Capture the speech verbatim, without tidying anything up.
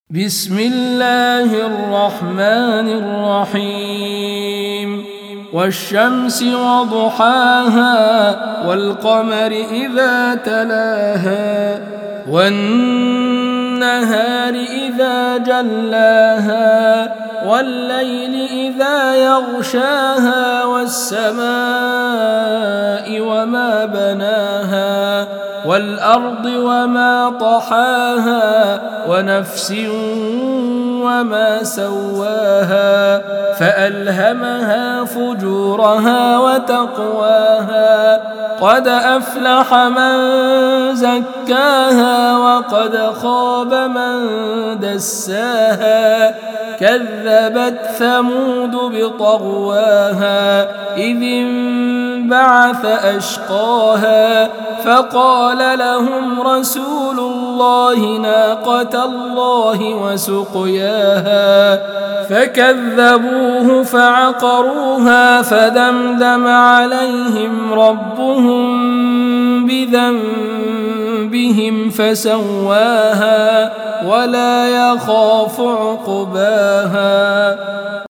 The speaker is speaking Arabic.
بسم الله الرحمن الرحيم والشمس وضحاها والقمر إذا تلاها والنهار إذا جلاها والليل إذا يغشاها والسماء وما بناها والأرض وما طحاها ونفس وما سواها فألهمها فجورها وتقواها قد أفلح من زكاها وقد خاب من دساها كذبت ثمود بطغواها إذ انبعث أشقاها فقال لهم رسول الله ناقة الله وسقياها فكذبوه فعقروها فدمدم عليهم ربهم بذنبهم فسواها ولا يخاف عقباها.